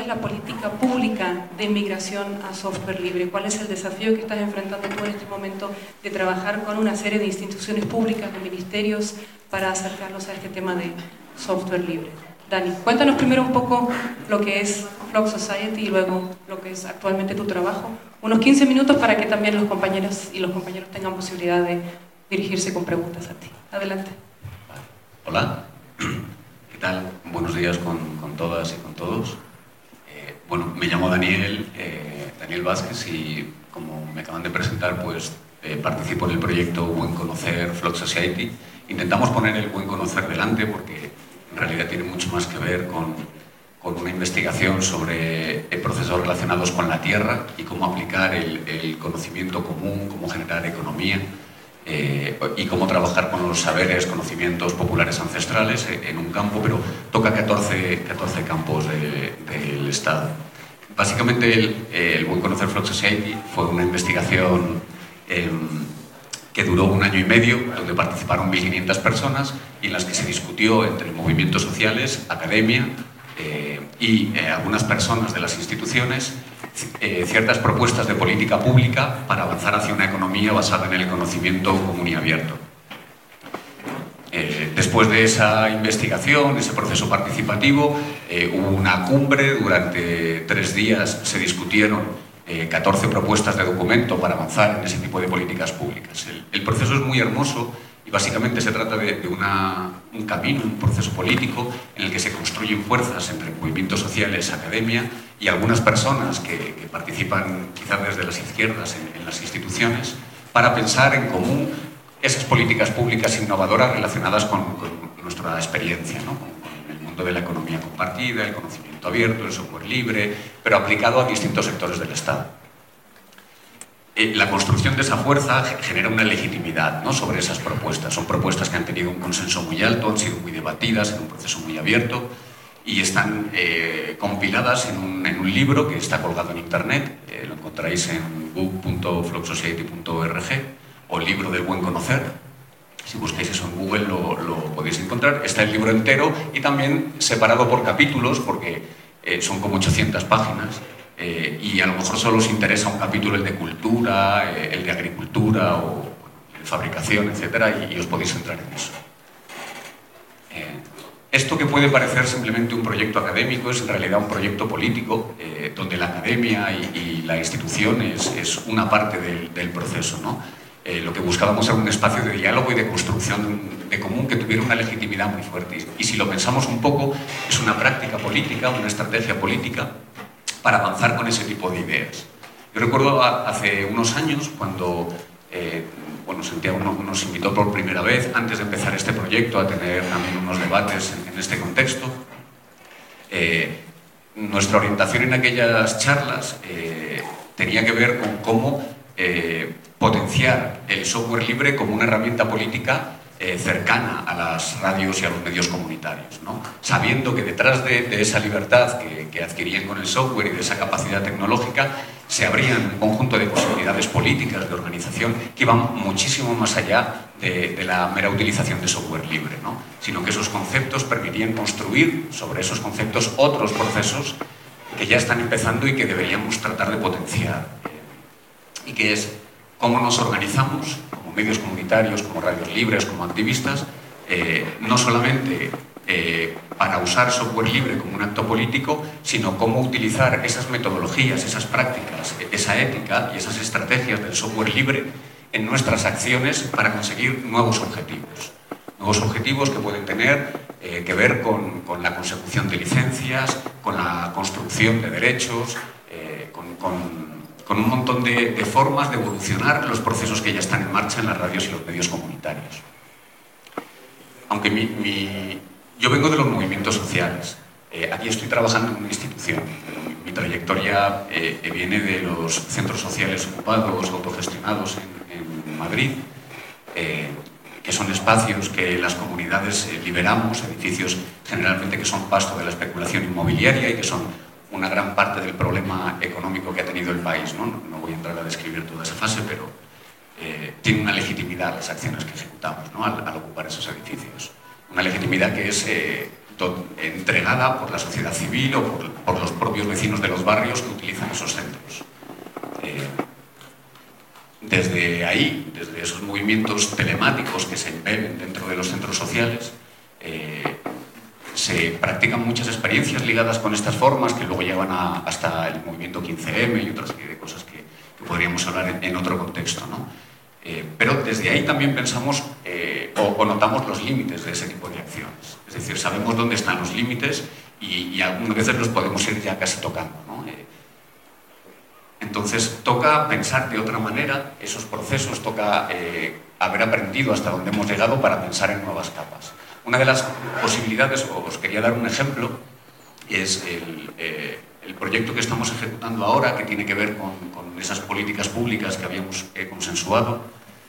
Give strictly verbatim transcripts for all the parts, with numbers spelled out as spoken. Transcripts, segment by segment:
es la política pública de migración a software libre? ¿Cuál es el desafío que estás enfrentando tú en este momento de trabajar con una serie de instituciones públicas, de ministerios, para acercarlos a este tema de software libre? Dani, cuéntanos primero un poco lo que es Flux Society y luego lo que es actualmente tu trabajo. Unos quince minutos para que también los compañeros y los compañeros tengan posibilidad de dirigirse con preguntas a ti. Adelante. Hola, ¿qué tal? Buenos días con, con todas y con todos. Eh, bueno, me llamo Daniel, eh, Daniel Vázquez, y como me acaban de presentar, pues eh, participo en el proyecto Buen Conocer Flux Society. Intentamos poner el buen conocer delante porque en realidad tiene mucho más que ver con, con una investigación sobre procesos relacionados con la tierra y cómo aplicar el, el conocimiento común, cómo generar economía. Eh, y cómo trabajar con los saberes, conocimientos populares ancestrales en un campo, pero toca catorce, catorce campos de, del Estado. Básicamente, el, el Buen Conocer Flux Society fue una investigación eh, que duró un año y medio, donde participaron mil quinientas personas y en las que se discutió entre movimientos sociales, academia eh, y eh, algunas personas de las instituciones Eh, ciertas propuestas de política pública para avanzar hacia una economía basada en el conocimiento común y abierto. Eh, después de esa investigación, ese proceso participativo, eh, hubo una cumbre. Durante tres días se discutieron eh, catorce propuestas de documento para avanzar en ese tipo de políticas públicas. El, el proceso es muy hermoso y básicamente se trata de, de una, un camino, un proceso político en el que se construyen fuerzas entre movimientos sociales, academia y algunas personas que, que participan quizás desde las izquierdas en, en las instituciones para pensar en común esas políticas públicas innovadoras relacionadas con, con nuestra experiencia, ¿no? con, con el mundo de la economía compartida, el conocimiento abierto, el software libre, pero aplicado a distintos sectores del Estado. La construcción de esa fuerza genera una legitimidad, ¿no?, sobre esas propuestas. Son propuestas que han tenido un consenso muy alto, han sido muy debatidas en un proceso muy abierto y están eh, compiladas en un, en un libro que está colgado en internet. Eh, lo encontraréis en book punto flux society punto org o Libro del Buen Conocer. Si buscáis eso en Google lo, lo podéis encontrar. Está el libro entero y también separado por capítulos, porque eh, son como ochocientas páginas. Eh, y a lo mejor solo os interesa un capítulo, el de cultura, eh, el de agricultura o bueno, de fabricación, etcétera, y, y os podéis entrar en eso. Eh, esto que puede parecer simplemente un proyecto académico es en realidad un proyecto político, eh, donde la academia y, y la institución es, es una parte del, del proceso, ¿no? Eh, lo que buscábamos era un espacio de diálogo y de construcción de común que tuviera una legitimidad muy fuerte. Y, y si lo pensamos un poco, es una práctica política, una estrategia política para avanzar con ese tipo de ideas. Yo recuerdo a, hace unos años, cuando eh, bueno, Santiago nos, nos invitó por primera vez, antes de empezar este proyecto, a tener también unos debates en, en este contexto. Eh, nuestra orientación en aquellas charlas eh, tenía que ver con cómo eh, potenciar el software libre como una herramienta política Eh, cercana a las radios y a los medios comunitarios, ¿no? Sabiendo que detrás de, de esa libertad que, que adquirían con el software y de esa capacidad tecnológica se abrían un conjunto de posibilidades políticas, de organización, que iban muchísimo más allá de, de la mera utilización de software libre, ¿no? Sino que esos conceptos permitían construir sobre esos conceptos otros procesos que ya están empezando y que deberíamos tratar de potenciar. Y que es cómo nos organizamos como medios comunitarios, como radios libres, como activistas, eh, no solamente eh, para usar software libre como un acto político, sino cómo utilizar esas metodologías, esas prácticas, esa ética y esas estrategias del software libre en nuestras acciones para conseguir nuevos objetivos. Nuevos objetivos que pueden tener eh, que ver con, con la consecución de licencias, con la construcción de derechos, eh, con... con con un montón de, de formas de evolucionar los procesos que ya están en marcha en las radios y los medios comunitarios. Aunque mi, mi, yo vengo de los movimientos sociales, eh, aquí estoy trabajando en una institución, mi, mi trayectoria eh, viene de los centros sociales ocupados, autogestionados en, en Madrid, eh, que son espacios que las comunidades eh, liberamos, edificios generalmente que son pasto de la especulación inmobiliaria y que son una gran parte del problema económico que ha tenido el país, ¿no? No, no voy a entrar a describir toda esa fase, pero eh, tiene una legitimidad las acciones que ejecutamos, ¿no?, al, al ocupar esos edificios. Una legitimidad que es eh, entregada por la sociedad civil o por, por los propios vecinos de los barrios que utilizan esos centros. Eh, desde ahí, desde esos movimientos telemáticos que se embeben dentro de los centros sociales, eh, se practican muchas experiencias ligadas con estas formas que luego llevan a, hasta el movimiento quince eme y otras serie de cosas que, que podríamos hablar en, en otro contexto, ¿no? Eh, pero desde ahí también pensamos eh, o, o notamos los límites de ese tipo de acciones. Es decir, sabemos dónde están los límites y, y algunas veces los podemos ir ya casi tocando, ¿no? Eh, entonces toca pensar de otra manera esos procesos, toca eh, haber aprendido hasta dónde hemos llegado para pensar en nuevas capas. Una de las posibilidades, os quería dar un ejemplo, es el, eh, el proyecto que estamos ejecutando ahora, que tiene que ver con, con esas políticas públicas que habíamos eh, consensuado.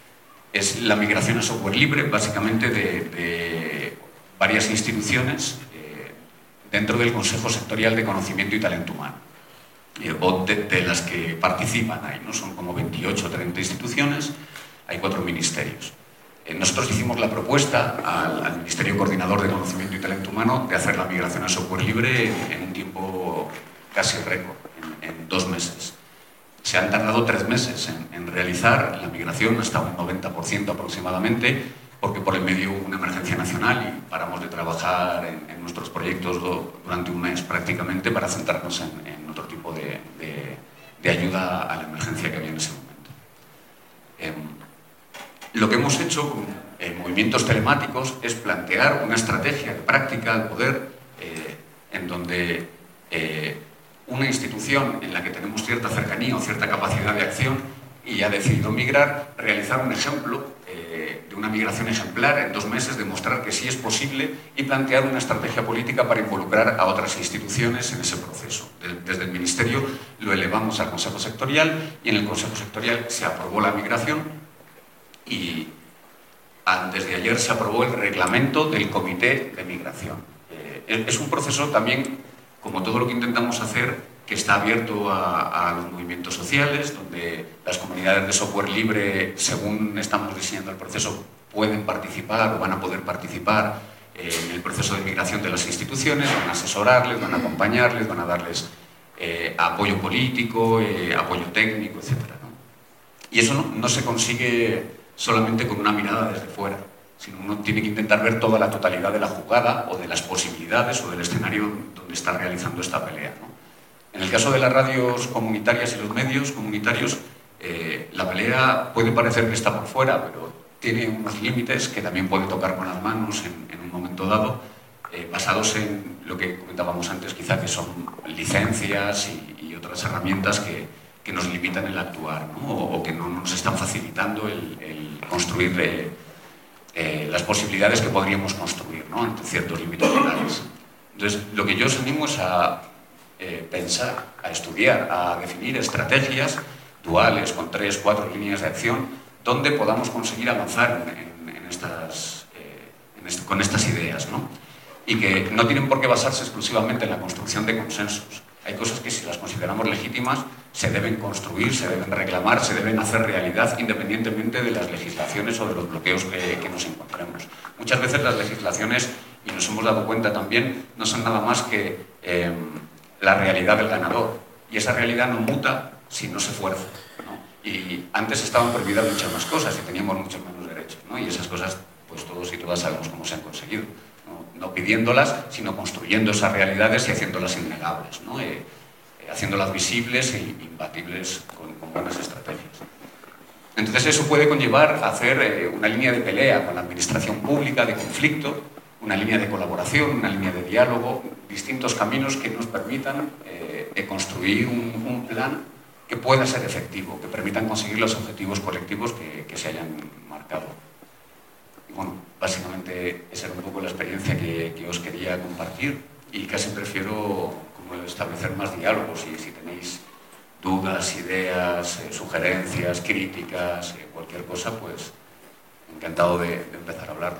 Es la migración a software libre, básicamente de, de varias instituciones eh, dentro del Consejo Sectorial de Conocimiento y Talento Humano, eh, o de, de las que participan ahí, ¿no? Son como veintiocho o treinta instituciones, hay cuatro ministerios. Nosotros hicimos la propuesta al, al Ministerio Coordinador de Conocimiento y Talento Humano de hacer la migración a software libre en, en un tiempo casi récord, en, en dos meses. Se han tardado tres meses en, en realizar la migración, hasta un noventa por ciento aproximadamente, porque por el medio hubo una emergencia nacional y paramos de trabajar en, en nuestros proyectos do, durante un mes prácticamente para centrarnos en, en otro tipo de, de, de ayuda a la emergencia que había en ese momento. Eh, Lo que hemos hecho con eh, movimientos telemáticos es plantear una estrategia de práctica al poder eh, en donde eh, una institución en la que tenemos cierta cercanía o cierta capacidad de acción y ha decidido migrar, realizar un ejemplo eh, de una migración ejemplar en dos meses, demostrar que sí es posible y plantear una estrategia política para involucrar a otras instituciones en ese proceso. Desde el Ministerio lo elevamos al Consejo Sectorial y en el Consejo Sectorial se aprobó la migración. Y antes de ayer se aprobó el reglamento del Comité de Migración. Eh, es un proceso también, como todo lo que intentamos hacer, que está abierto a, a los movimientos sociales, donde las comunidades de software libre, según estamos diseñando el proceso, pueden participar o van a poder participar eh, en el proceso de migración de las instituciones, van a asesorarles, van a acompañarles, van a darles eh, apoyo político, eh, apoyo técnico, etcétera, ¿no? Y eso no, no se consigue solamente con una mirada desde fuera, sino uno tiene que intentar ver toda la totalidad de la jugada o de las posibilidades o del escenario donde está realizando esta pelea, ¿no? En el caso de las radios comunitarias y los medios comunitarios, eh, la pelea puede parecer que está por fuera, pero tiene unos límites que también puede tocar con las manos en, en un momento dado, eh, basados en lo que comentábamos antes, quizá que son licencias y, y otras herramientas que que nos limitan el actuar, ¿no? o, o que no nos están facilitando el, el construir eh, eh, las posibilidades que podríamos construir, ¿no? Ante ciertos límites legales. Entonces, lo que yo os animo es a eh, pensar, a estudiar, a definir estrategias duales con tres, cuatro líneas de acción donde podamos conseguir avanzar en, en, en estas, eh, en este, con estas ideas, ¿no? Y que no tienen por qué basarse exclusivamente en la construcción de consensos. Hay cosas que, si las consideramos legítimas, se deben construir, se deben reclamar, se deben hacer realidad independientemente de las legislaciones o de los bloqueos que, que nos encontremos. Muchas veces las legislaciones, y nos hemos dado cuenta también, no son nada más que eh, la realidad del ganador. Y esa realidad no muta si no se fuerza, ¿no? Y antes estaban prohibidas muchas más cosas y teníamos muchos menos derechos, ¿no? Y esas cosas, pues todos y todas sabemos cómo se han conseguido. No pidiéndolas, sino construyendo esas realidades y haciéndolas innegables, ¿no? eh, eh, haciéndolas visibles e imbatibles con, con buenas estrategias. Entonces eso puede conllevar a hacer eh, una línea de pelea con la administración pública, de conflicto, una línea de colaboración, una línea de diálogo, distintos caminos que nos permitan eh, eh, construir un, un plan que pueda ser efectivo, que permitan conseguir los objetivos colectivos que, que se hayan marcado. Y bueno, básicamente esa era un poco la experiencia que, que os quería compartir y casi prefiero como establecer más diálogos y si tenéis dudas, ideas, eh, sugerencias, críticas, eh, cualquier cosa, pues encantado de, de empezar a hablarlo.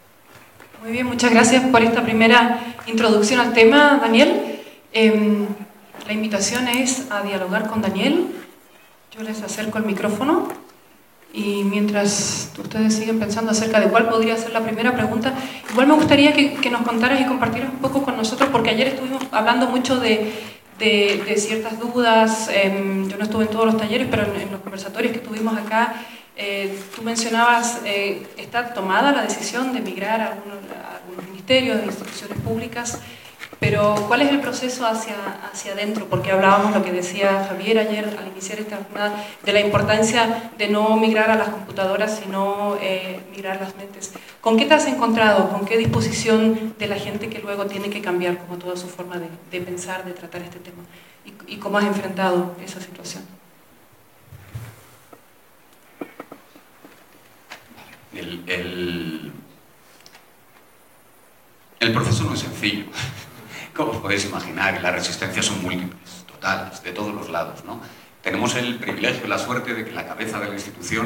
Muy bien, muchas gracias por esta primera introducción al tema, Daniel. Eh, la invitación es a dialogar con Daniel. Yo les acerco el micrófono. Y mientras ustedes siguen pensando acerca de cuál podría ser la primera pregunta, igual me gustaría que, que nos contaras y compartieras un poco con nosotros, porque ayer estuvimos hablando mucho de, de, de ciertas dudas. Eh, yo no estuve en todos los talleres, pero en, en los conversatorios que tuvimos acá, eh, tú mencionabas, eh, está tomada la decisión de migrar a algunos, a algunos ministerios, a instituciones públicas, pero ¿cuál es el proceso hacia, hacia adentro? Porque hablábamos lo que decía Javier ayer al iniciar esta jornada, de la importancia de no migrar a las computadoras, sino eh, migrar las mentes. ¿Con qué te has encontrado? ¿Con qué disposición de la gente que luego tiene que cambiar como toda su forma de, de pensar, de tratar este tema? ¿Y, y cómo has enfrentado esa situación? El, el, el proceso no es sencillo. Como os podéis imaginar, las resistencias son múltiples, totales, de todos los lados, ¿no? Tenemos el privilegio y la suerte de que la cabeza de la institución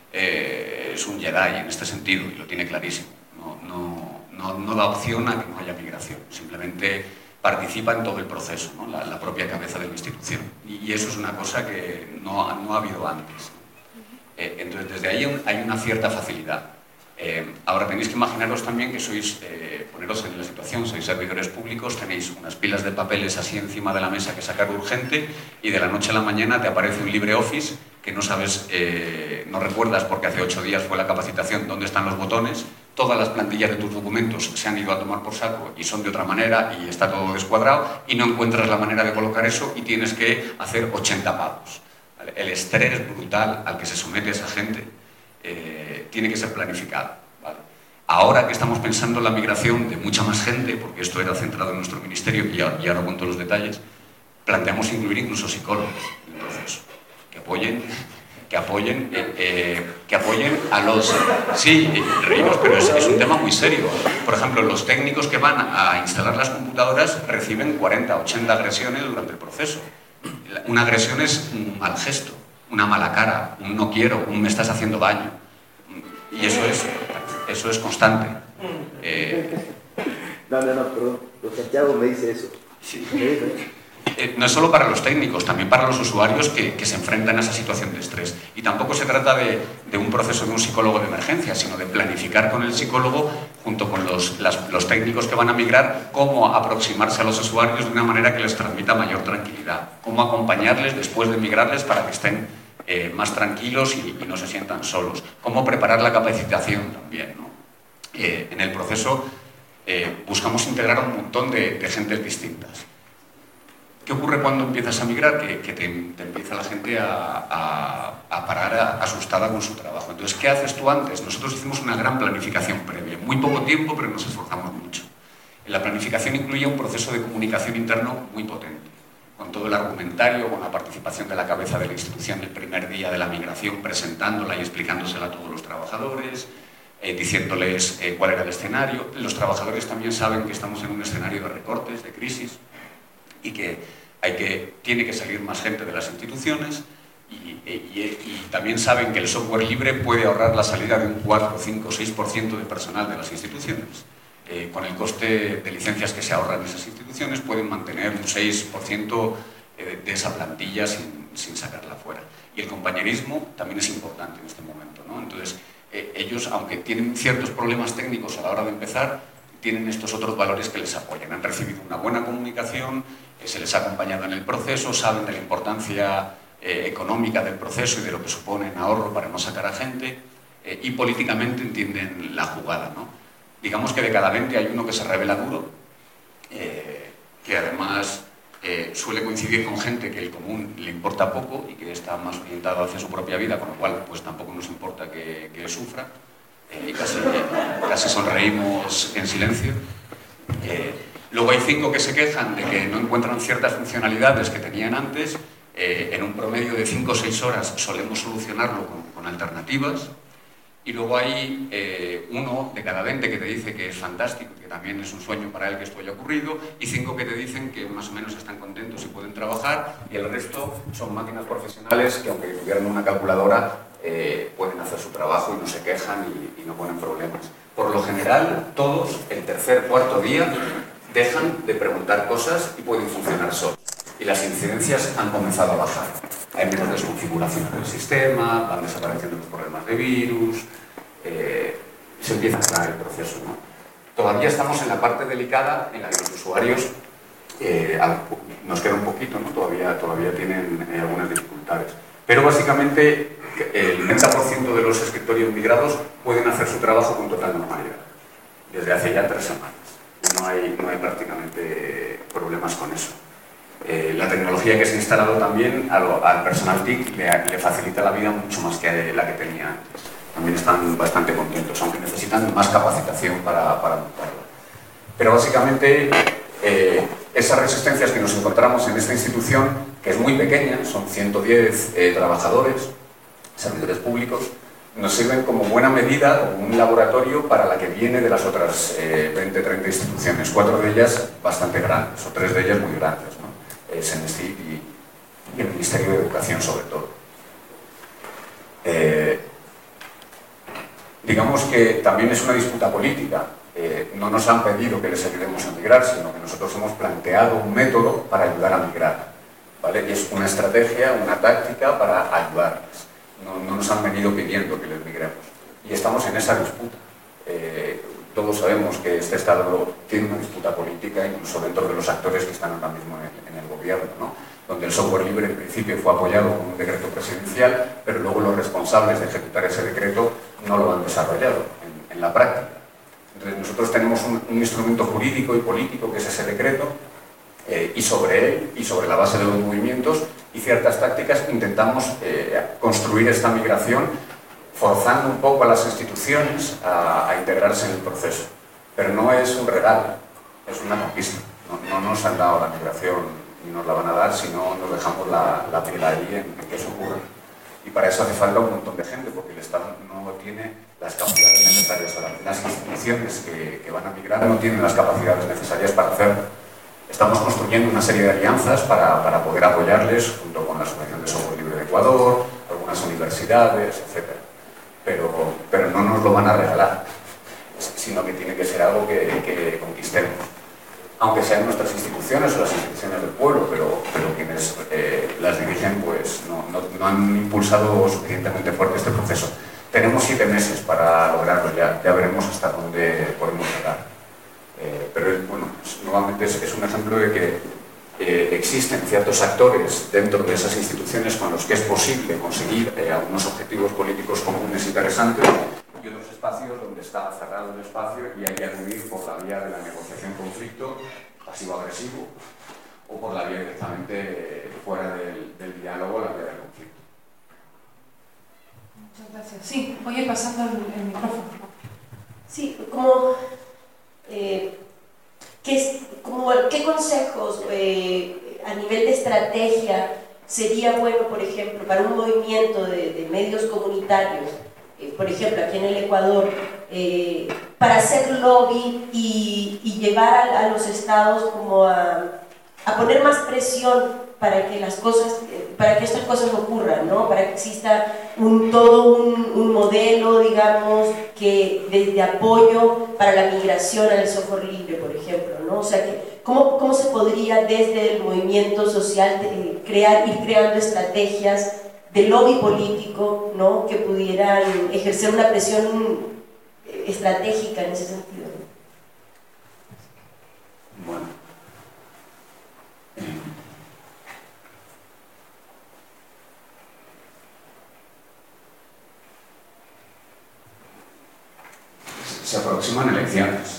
eh, es un Jedi en este sentido, y lo tiene clarísimo. No, no, no, no da opción a que no haya migración, simplemente participa en todo el proceso, ¿no? la, la propia cabeza de la institución. Y, y eso es una cosa que no, no ha habido antes. Eh, entonces, desde ahí hay una cierta facilidad. Eh, ahora tenéis que imaginaros también que sois, eh, poneros en la situación, sois servidores públicos, tenéis unas pilas de papeles así encima de la mesa que sacar urgente y de la noche a la mañana te aparece un LibreOffice que no sabes, eh, no recuerdas porque hace ocho días fue la capacitación, dónde están los botones, todas las plantillas de tus documentos se han ido a tomar por saco y son de otra manera y está todo descuadrado y no encuentras la manera de colocar eso y tienes que hacer ochenta pagos. ¿Vale? El estrés brutal al que se somete esa gente Eh, tiene que ser planificado, ¿vale? Ahora que estamos pensando en la migración de mucha más gente, porque esto era centrado en nuestro ministerio y ahora, y ahora cuento los detalles, planteamos incluir incluso psicólogos en el proceso, que apoyen, que apoyen, eh, eh, que apoyen a los... Sí, eh, reímos, pero es, es un tema muy serio. Por ejemplo, los técnicos que van a instalar las computadoras reciben cuarenta, ochenta agresiones durante el proceso. Una agresión es un mal gesto, una mala cara, un no quiero, un me estás haciendo daño. Y eso es, eso es constante. Eh, no, no, no, perdón. Santiago me dice eso. Sí. Eh, no es solo para los técnicos, también para los usuarios que, que se enfrentan a esa situación de estrés. Y tampoco se trata de, de un proceso de un psicólogo de emergencia, sino de planificar con el psicólogo, junto con los, las, los técnicos que van a migrar, cómo aproximarse a los usuarios de una manera que les transmita mayor tranquilidad, cómo acompañarles después de migrarles para que estén eh, más tranquilos y, y no se sientan solos, cómo preparar la capacitación también, ¿no? Eh, en el proceso eh, buscamos integrar a un montón de, de gentes distintas. ¿Qué ocurre cuando empiezas a migrar? Que, que te, te empieza la gente a, a, a parar a, asustada con su trabajo. Entonces, ¿qué haces tú antes? Nosotros hicimos una gran planificación previa. Muy poco tiempo, pero nos esforzamos mucho. En la planificación incluía un proceso de comunicación interno muy potente, con todo el argumentario, con la participación de la cabeza de la institución el primer día de la migración, presentándola y explicándosela a todos los trabajadores, eh, diciéndoles eh, cuál era el escenario. Los trabajadores también saben que estamos en un escenario de recortes, de crisis, y que, hay que tiene que salir más gente de las instituciones y, y, y también saben que el software libre puede ahorrar la salida de un cuatro, cinco, seis por ciento de personal de las instituciones. Eh, con el coste de licencias que se ahorran en esas instituciones pueden mantener un seis por ciento de, de esa plantilla sin, sin sacarla fuera. Y el compañerismo también es importante en este momento, ¿no? Entonces, eh, ellos, aunque tienen ciertos problemas técnicos a la hora de empezar, tienen estos otros valores que les apoyan. Han recibido una buena comunicación, eh, se les ha acompañado en el proceso, saben de la importancia eh, económica del proceso y de lo que supone en ahorro para no sacar a gente, eh, y políticamente entienden la jugada, ¿no? Digamos que de cada veinte hay uno que se revela duro, eh, que además eh, suele coincidir con gente que el común le importa poco y que está más orientado hacia su propia vida, con lo cual pues tampoco nos importa que, que sufra. Eh, y casi, casi sonreímos en silencio. Eh, luego hay cinco que se quejan de que no encuentran ciertas funcionalidades que tenían antes. Eh, en un promedio de cinco o seis horas solemos solucionarlo con, con alternativas. Y luego hay eh, uno de cada veinte que te dice que es fantástico, que también es un sueño para él que esto haya ocurrido, y cinco que te dicen que más o menos están contentos y pueden trabajar, y el resto son máquinas profesionales que, aunque tuvieran una calculadora, eh, pueden hacer su trabajo y no se quejan y, y no ponen problemas. Por lo general, todos, el tercer, cuarto día, dejan de preguntar cosas y pueden funcionar solos. y las incidencias han comenzado a bajar. Hay menos desconfiguración del sistema, van desapareciendo los problemas de virus, eh, se empieza a aclarar el proceso, ¿no? Todavía estamos en la parte delicada en la que los usuarios eh, nos queda un poquito, ¿no? Todavía, todavía tienen eh, algunas dificultades. Pero básicamente el noventa por ciento de los escritorios migrados pueden hacer su trabajo con total normalidad, desde hace ya tres semanas. No hay, no hay prácticamente problemas con eso. Eh, la tecnología que se ha instalado también al, al personal T I C le, le facilita la vida mucho más que la que tenía antes. También están bastante contentos, aunque necesitan más capacitación para, para montarlo. Pero básicamente eh, esas resistencias que nos encontramos en esta institución, que es muy pequeña, son ciento diez eh, trabajadores, servidores públicos, nos sirven como buena medida, como un laboratorio para la que viene de las otras eh, veinte, treinta instituciones, cuatro de ellas bastante grandes, o tres de ellas muy grandes, ¿no? Eh, Senestip y, y el Ministerio de Educación sobre todo. Eh, digamos que también es una disputa política. Eh, no nos han pedido que les ayudemos a migrar, sino que nosotros hemos planteado un método para ayudar a migrar, ¿vale? Y es una estrategia, una táctica para ayudarles. No, no nos han venido pidiendo que les migremos. Y estamos en esa disputa. Eh, todos sabemos que este Estado tiene una disputa política, incluso dentro de los actores que están ahora mismo en el, en el gobierno, ¿no? Donde el software libre en principio fue apoyado con un decreto presidencial, pero luego los responsables de ejecutar ese decreto no lo han desarrollado en, en la práctica. Entonces nosotros tenemos un, un instrumento jurídico y político que es ese decreto, eh, y sobre él y sobre la base de los movimientos y ciertas tácticas intentamos eh, construir esta migración, forzando un poco a las instituciones a, a integrarse en el proceso. Pero no es un regalo, es una conquista. No, no nos han dado la migración y nos la van a dar si no nos dejamos la, la piel ahí en, en que eso ocurra. Y para eso hace falta un montón de gente, porque el Estado no tiene las capacidades necesarias. Las instituciones que, que van a migrar no tienen las capacidades necesarias para hacerlo. Estamos construyendo una serie de alianzas para, para poder apoyarles, junto con la Asociación de Software Libre de Ecuador, algunas universidades, etcétera. Pero, pero no nos lo van a regalar, sino que tiene que ser algo que, que conquistemos. Aunque sean nuestras instituciones o las instituciones del pueblo, pero, pero quienes eh, las dirigen pues, no, no, no han impulsado suficientemente fuerte este proceso. Tenemos siete meses para lograrlo, ya, ya veremos hasta dónde podemos llegar. Eh, pero bueno, pues, nuevamente es, es un ejemplo de que eh, existen ciertos actores dentro de esas instituciones con los que es posible conseguir eh, algunos objetivos políticos comunes interesantes, y otros espacios donde está cerrado el espacio y hay que acudir por la vía de la negociación-conflicto pasivo-agresivo o por la vía directamente eh, fuera del, del diálogo, la vía del conflicto. Muchas gracias. Sí, voy a ir pasando el, el micrófono. Sí, como... Eh, ¿qué, como, ¿qué consejos eh, a nivel de estrategia sería bueno, por ejemplo, para un movimiento de, de medios comunitarios, eh, por ejemplo, aquí en el Ecuador, eh, para hacer lobby y, y llevar a, a los estados como a, a poner más presión para que las cosas, para que estas cosas ocurran, ¿no? Para que exista un, todo un, un modelo, digamos, que de, de apoyo para la migración al software libre, por ejemplo, ¿no? O sea, que, ¿cómo, cómo se podría desde el movimiento social de, crear, ir creando estrategias de lobby político, ¿no? Que pudieran ejercer una presión estratégica en ese sentido? Bueno. Se aproximan elecciones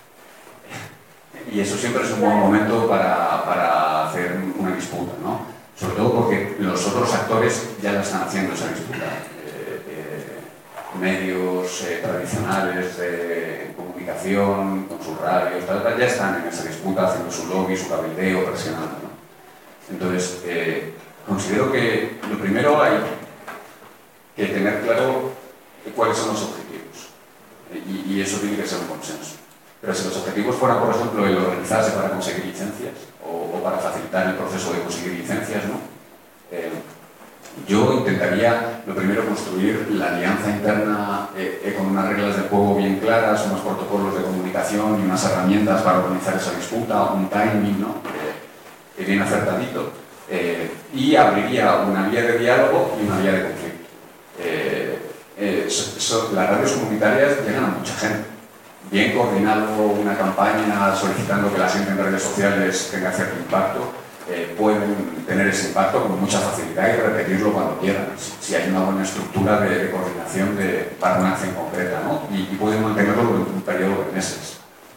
y eso siempre es un buen momento para, para hacer una disputa, ¿no? Sobre todo porque los otros actores ya la están haciendo esa disputa. Eh, eh, medios eh, tradicionales de comunicación, con sus radios, tal, tal, ya están en esa disputa haciendo su lobby, su cabildeo, presionando, ¿no? Entonces, eh, considero que lo primero hay que tener claro cuáles son los objetivos. Y, y eso tiene que ser un consenso. Pero si los objetivos fueran, por ejemplo, el organizarse para conseguir licencias o, o para facilitar el proceso de conseguir licencias, ¿no? Eh, yo intentaría, lo primero, construir la alianza interna eh, eh, con unas reglas de juego bien claras, unos protocolos de comunicación y unas herramientas para organizar esa disputa, un timing, ¿no? Eh, que viene acertadito, eh, y abriría una vía de diálogo y una vía de conflicto. Eh, eh, so, so, las radios comunitarias llegan a mucha gente. Bien coordinado una campaña solicitando que la gente en redes sociales tenga cierto impacto, eh, pueden tener ese impacto con mucha facilidad y repetirlo cuando quieran, si, si hay una buena estructura de, de coordinación de, para una acción concreta, ¿no? y, y pueden mantenerlo durante un periodo de meses.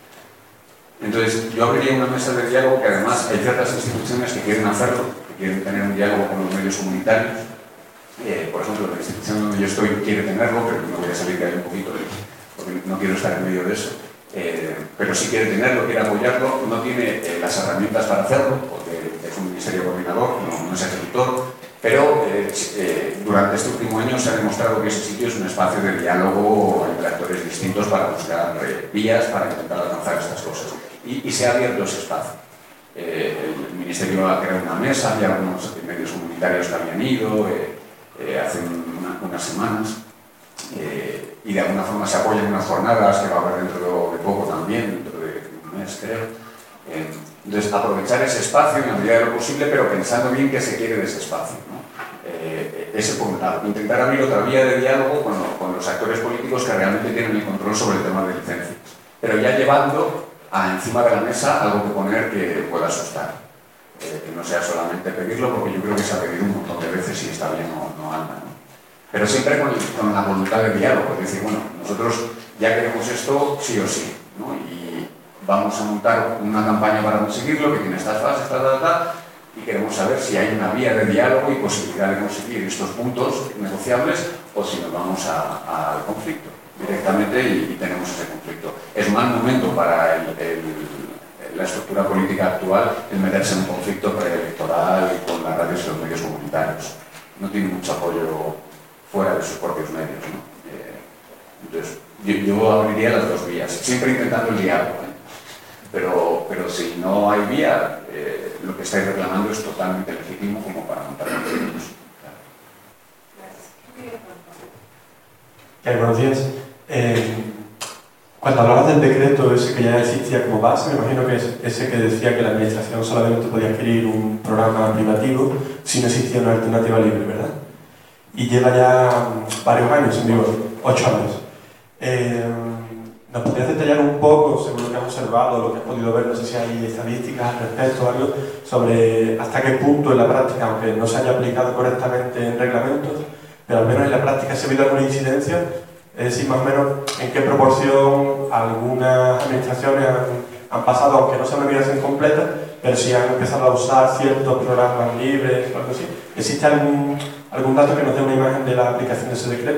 Entonces, yo abriría una mesa de diálogo que además hay ciertas instituciones que quieren hacerlo, que quieren tener un diálogo con los medios comunitarios. Eh, por ejemplo, la institución donde yo estoy quiere tenerlo, pero no voy a salir de ahí un poquito, porque no quiero estar en medio de eso. Eh, pero sí quiere tenerlo, quiere apoyarlo, no tiene eh, las herramientas para hacerlo, porque es un ministerio coordinador, no, no es ejecutor, pero eh, eh, durante este último año se ha demostrado que ese sitio es un espacio de diálogo entre actores distintos para buscar eh, vías para intentar alcanzar estas cosas. Y, y se ha abierto ese espacio. Eh, el Ministerio ha creado una mesa, ya algunos medios comunitarios que habían ido eh, eh, hace una, unas semanas, eh, y de alguna forma se apoyan unas jornadas que va a haber dentro de poco también, dentro de un mes creo. Eh, entonces, aprovechar ese espacio en la medida de lo posible, pero pensando bien qué se quiere de ese espacio, ¿no? Eh, ese por un lado. Intentar abrir otra vía de diálogo con, lo, con los actores políticos que realmente tienen el control sobre el tema de licencias, pero ya llevando a encima de la mesa algo que poner que pueda asustar. Eh, que no sea solamente pedirlo, porque yo creo que se ha pedido un montón de veces y está bien o no anda, ¿no? Pero siempre con, con la voluntad de diálogo, es decir, bueno, nosotros ya queremos esto sí o sí, ¿no? Y vamos a montar una campaña para conseguirlo, que tiene estas fases, tal, tal, tal, y queremos saber si hay una vía de diálogo y posibilidad de conseguir estos puntos negociables o si nos vamos al conflicto directamente y, y tenemos ese conflicto. Es mal momento para el, el, la estructura política actual el meterse en un conflicto preelectoral con las radios y los medios comunitarios. No tiene mucho apoyo fuera de sus propios medios, ¿no? Eh, entonces, yo, yo abriría las dos vías, siempre intentando el diálogo, ¿eh? pero, pero si no hay vía, eh, lo que estáis reclamando es totalmente legítimo como para montar conflictos. Claro. Buenos días. Eh, cuando hablabas del decreto ese que ya existía como base, me imagino que es ese que decía que la administración solamente podía adquirir un programa privativo si no existía una alternativa libre, ¿verdad? Y lleva ya varios años en vigor, ocho años. Eh, ¿Nos podrías detallar un poco, según lo que has observado, lo que has podido ver, no sé si hay estadísticas al respecto o algo, sobre hasta qué punto en la práctica, aunque no se haya aplicado correctamente en reglamentos, pero al menos en la práctica se ha habido alguna incidencia? Es decir, más o menos en qué proporción algunas administraciones han, han pasado, aunque no sea una migración completa, pero sí han empezado a usar ciertos programas libres o algo así. ¿Existe algún, algún dato que nos dé una imagen de la aplicación de ese decreto?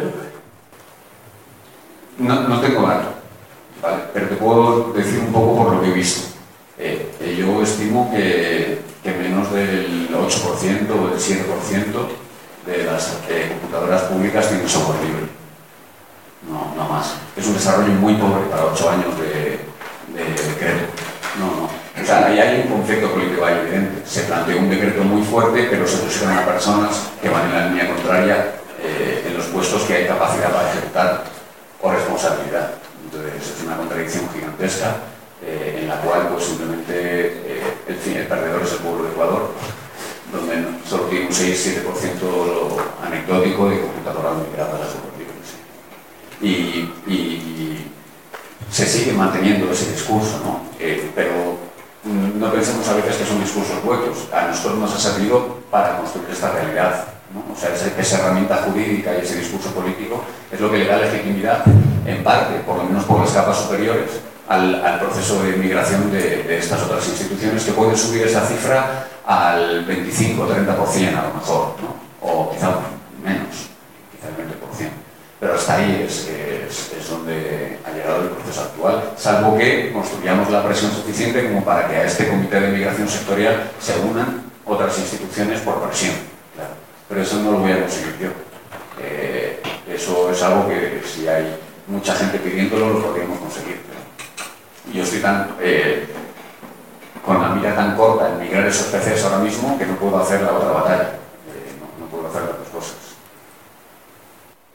No, no tengo dato, ¿vale? Pero te puedo decir un poco por lo que he visto. Eh, eh, yo estimo que, que menos del ocho por ciento o del siete por ciento de las eh, computadoras públicas tienen software libre. No, no más. Es un desarrollo muy pobre para ocho años de, de decreto. No, no. O sea, ahí hay un conflicto político ahí evidente. Se planteó un decreto muy fuerte, pero se pusieron a personas que van en la línea contraria eh, en los puestos que hay capacidad para ejecutar o responsabilidad. Entonces es una contradicción gigantesca eh, en la cual pues simplemente eh, el, fin, el perdedor es el pueblo de Ecuador, donde solo tiene un seis siete por ciento anecdótico de computadoras migradas a las superlibre. Y, y se sigue manteniendo ese discurso, ¿no? Eh, pero no pensemos a veces que son discursos huecos. A nosotros nos ha servido para construir esta realidad, ¿no? O sea, esa, esa herramienta jurídica y ese discurso político es lo que le da legitimidad, en parte, por lo menos por las capas superiores, al, al proceso de migración de, de estas otras instituciones, que pueden subir esa cifra al veinticinco o treinta por ciento a lo mejor, ¿no? O quizá menos, quizá el veinte por ciento. Pero hasta ahí es, es, es donde ha llegado el proceso actual, salvo que construyamos la presión suficiente como para que a este comité de migración sectorial se unan otras instituciones por presión, claro. Pero eso no lo voy a conseguir yo. Eh, eso es algo que si hay mucha gente pidiéndolo lo podríamos conseguir. Y yo estoy tan, eh, con la mira tan corta en migrar esos P Cs ahora mismo que no puedo hacer la otra batalla. Eh, no, no puedo hacer las dos cosas.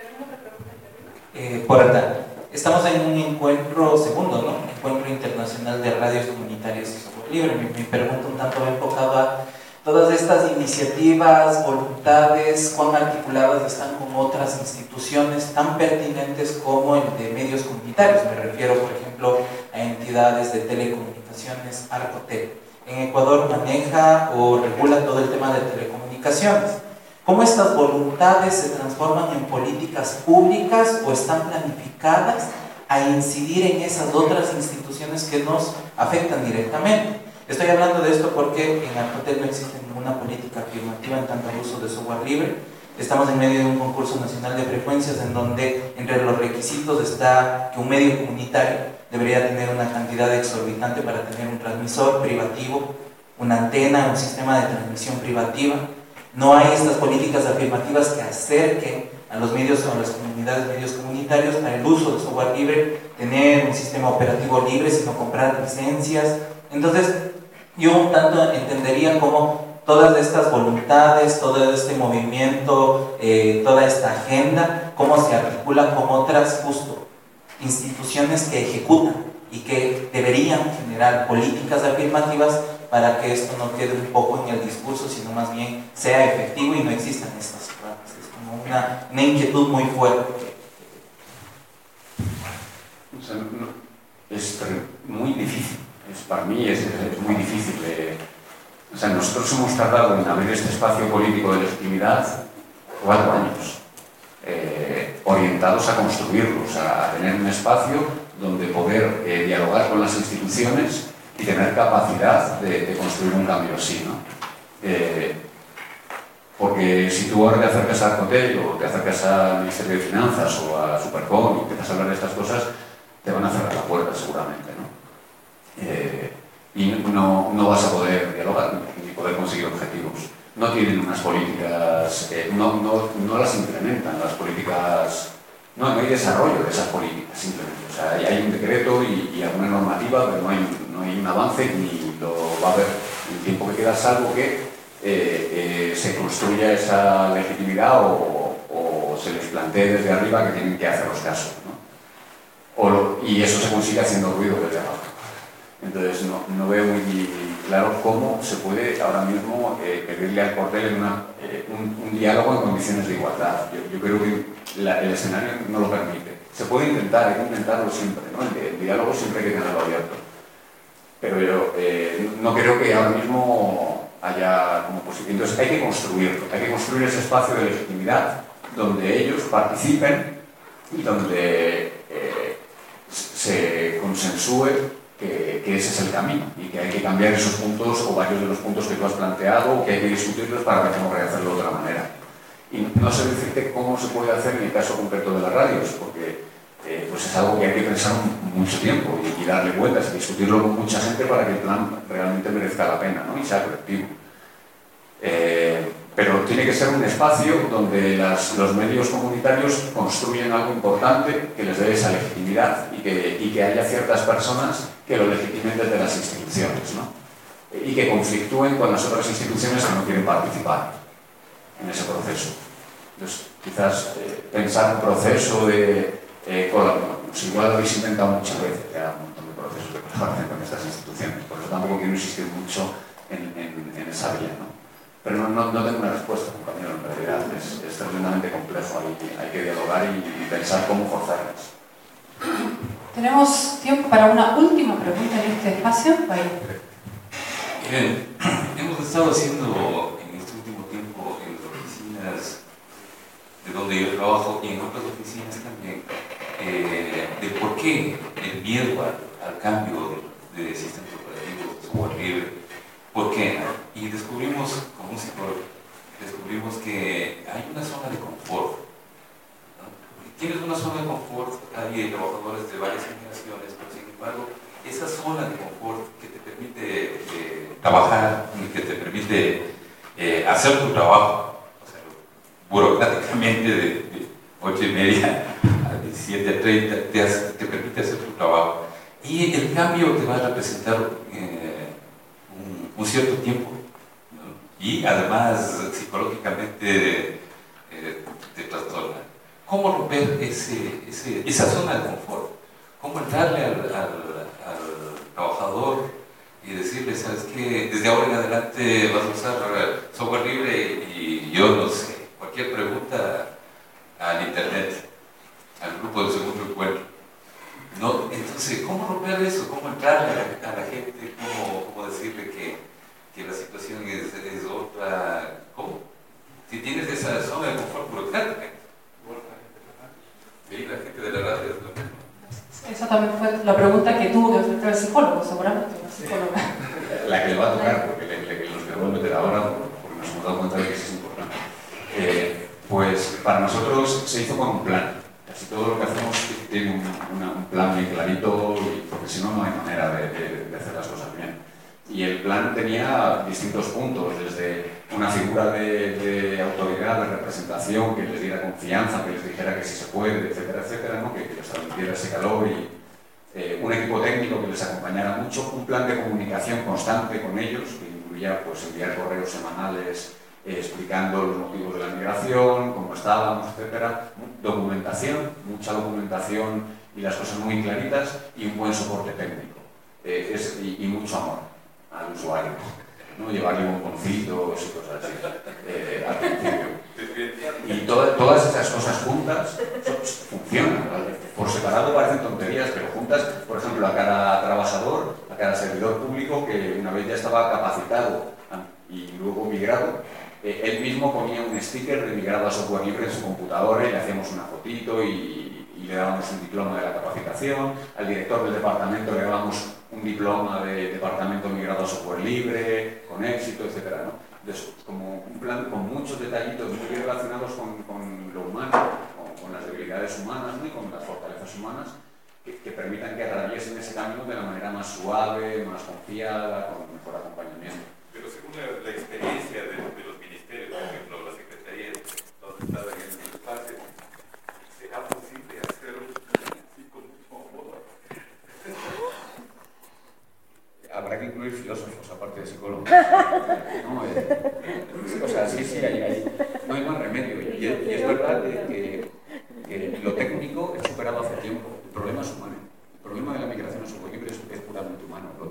Eh, por acá. Estamos en un encuentro segundo, ¿no? Encuentro internacional Nacional de Radios Comunitarias y Software Libre. Mi, mi pregunta un tanto va enfocada a todas estas iniciativas, voluntades, cuán articuladas están con otras instituciones tan pertinentes como el de medios comunitarios. Me refiero, por ejemplo, a entidades de telecomunicaciones, Arcotel. En Ecuador maneja o regula todo el tema de telecomunicaciones. ¿Cómo estas voluntades se transforman en políticas públicas o están planificadas a incidir en esas otras instituciones que nos afectan directamente? Estoy hablando de esto porque en Arcotel no existe ninguna política afirmativa en tanto al uso de software libre. Estamos en medio de un concurso nacional de frecuencias en donde entre los requisitos está que un medio comunitario debería tener una cantidad exorbitante para tener un transmisor privativo, una antena, un sistema de transmisión privativa. No hay estas políticas afirmativas que acerquen a los medios o a las comunidades de medios comunitarios al uso de software libre, tener un sistema operativo libre, sino comprar licencias. Entonces, yo un tanto entendería cómo todas estas voluntades, todo este movimiento, eh, toda esta agenda, cómo se articula con otras justo instituciones que ejecutan y que deberían generar políticas afirmativas para que esto no quede un poco en el discurso, sino más bien sea efectivo y no existan estas frases. Es como una, una inquietud muy fuerte. O sea, no, es muy difícil, es, para mí es, es muy difícil. Eh, o sea, nosotros hemos tardado en abrir este espacio político de legitimidad cuatro años, eh, orientados a construirlos, a tener un espacio donde poder eh, dialogar con las instituciones y tener capacidad de, de construir un cambio así, ¿no? Eh, porque si tú ahora te acercas a Arcotel o te acercas al Ministerio de Finanzas o a Supercom y empiezas a hablar de estas cosas, te van a cerrar la puerta seguramente, ¿no? Eh, y no, no vas a poder dialogar ni poder conseguir objetivos. No tienen unas políticas, eh, no, no, no las implementan las políticas, no, no hay desarrollo de esas políticas simplemente. O sea, hay un decreto y, y alguna normativa, pero no hay, no hay un avance ni lo va a haber en el tiempo que queda, salvo que eh, eh, se construya esa legitimidad o, o se les plantee desde arriba que tienen que haceros caso, ¿no? O lo, y eso se consigue haciendo ruido desde abajo. Entonces no, no veo muy claro cómo se puede ahora mismo eh, pedirle al Arcotel una, eh, un, un diálogo en condiciones de igualdad. Yo, yo creo que la, el escenario no lo permite. Se puede intentar, hay que intentarlo siempre, ¿no? El, el diálogo siempre hay que tenerlo abierto. Pero yo eh, no creo que ahora mismo haya como posible. Entonces hay que construirlo, hay que construir ese espacio de legitimidad donde ellos participen y donde eh, se consensúe Que, que ese es el camino y que hay que cambiar esos puntos o varios de los puntos que tú has planteado o que hay que discutirlos para ver cómo rehacerlo de otra manera. Y no sé decirte cómo se puede hacer en el caso concreto de las radios, porque eh, pues es algo que hay que pensar mucho tiempo y, y darle vueltas y discutirlo con mucha gente para que el plan realmente merezca la pena, ¿no? Y sea colectivo. Eh, pero tiene que ser un espacio donde las, los medios comunitarios construyen algo importante que les dé esa legitimidad y que, y que haya ciertas personas que lo legitimen desde las instituciones, ¿no? Y que conflictúen con las otras instituciones que no quieren participar en ese proceso. Entonces, quizás eh, pensar un proceso de eh, colaboración, pues igual lo habéis inventado muchas veces, ya un montón de procesos de colaboración con estas instituciones, por eso tampoco quiero insistir mucho en, en, en esa vía, ¿no? Pero no, no, no tengo una respuesta, compañero, en realidad es, es tremendamente complejo, hay, hay que dialogar y, y pensar cómo forzarlas. Tenemos tiempo para una última pregunta en este espacio. Vaya. Bien, hemos estado haciendo en este último tiempo en las oficinas de donde yo trabajo y en otras oficinas también, eh, de por qué el miedo al, al cambio de, de sistemas operativos de software libre. ¿Por qué? Y descubrimos, como un psicólogo, descubrimos que hay una zona de confort, ¿no? Tienes una zona de confort, hay trabajadores de varias generaciones, pero sin embargo, esa zona de confort que te permite eh, trabajar y que te permite eh, hacer tu trabajo, o sea, burocráticamente de, de ocho y media a diecisiete treinta, te, hace, te permite hacer tu trabajo. Y el cambio te va a representar eh, un cierto tiempo, ¿no? Y además psicológicamente eh, te trastorna. ¿Cómo romper ese, ese, esa zona de confort? ¿Cómo entrarle al, al, al, trabajador y decirle, ¿sabes qué? Desde ahora en adelante vas a usar software libre y yo no sé, cualquier pregunta al internet, al grupo de segundo encuentro. No, entonces, ¿cómo romper eso? ¿Cómo entrarle a la, a la gente? ¿Cómo, cómo decirle que, que la situación es, es otra? ¿Cómo? Si tienes esa zona de confort burocrática. Sí, la gente de la radio es lo mismo. Esa también fue la pregunta que tuvo que enfrentar el psicólogo, seguramente, la psicóloga. La que le va a tocar, porque le, le, nos queremos meter ahora, porque nos hemos dado cuenta de que eso es importante. Eh, pues para nosotros se hizo con un plan. Casi todo lo que hacemos tiene un, una, un plan bien clarito, y, porque si no, no hay manera de, de, de hacer las cosas bien. Y el plan tenía distintos puntos, desde una figura de, de autoridad, de representación, que les diera confianza, que les dijera que sí se puede, etcétera, etcétera, ¿no? que, que les transmitiera ese calor, y eh, un equipo técnico que les acompañara mucho, un plan de comunicación constante con ellos, que incluía pues, enviar correos semanales eh, explicando los motivos de la migración, cómo estábamos, etcétera, documentación, mucha documentación y las cosas muy claritas, y un buen soporte técnico, eh, es, y, y mucho amor al usuario, ¿no? Llevarle bomboncitos y cosas así eh, al principio. Y toda, todas esas cosas juntas funcionan, ¿vale? Por separado parecen tonterías, pero juntas, por ejemplo, a cada trabajador, a cada servidor público que una vez ya estaba capacitado y luego migrado, eh, él mismo ponía un sticker de migrado a software libre en su computadora y le hacíamos una fotito y, y le dábamos un diploma de la capacitación. Al director del departamento le dábamos un diploma de departamento migrado a software libre, con éxito, etcétera, ¿no? Entonces, como un plan con muchos detallitos muy bien relacionados con, con lo humano, con, con las debilidades humanas, ¿no? Y con las fortalezas humanas, que, que permitan que atraviesen ese camino de la manera más suave, más confiada, con mejor acompañamiento. Pero según la, la experiencia de, de los ministerios, por ejemplo, las secretarías donde estaban en el espacio, ¿será posible hacerlo así con mucho amor? Habrá que incluir filósofos, aparte de psicólogos. No, eh, o sea, sí, sí, hay, hay, no hay más remedio. Y es, y es verdad que, que lo técnico es superado hace tiempo. El problema es humano. El problema de la migración a software libre es, es puramente humano. Lo